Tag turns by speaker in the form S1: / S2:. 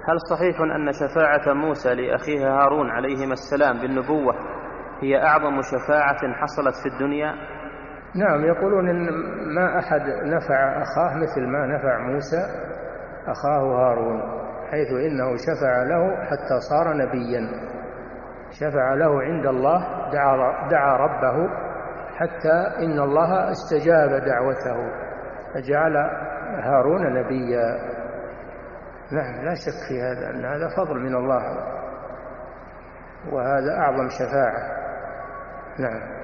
S1: هل صحيح أن شفاعة موسى لأخيه هارون عليهما السلام بالنبوة هي أعظم شفاعة حصلت في الدنيا؟
S2: نعم، يقولون إن ما أحد نفع أخاه مثل ما نفع موسى أخاه هارون، حيث إنه شفع له حتى صار نبيا، شفع له عند الله، دعا ربه حتى إن الله استجاب دعوته فجعل هارون نبيا. نعم، لا شك في هذا، أن هذا فضل من الله وهذا أعظم شفاعة. نعم.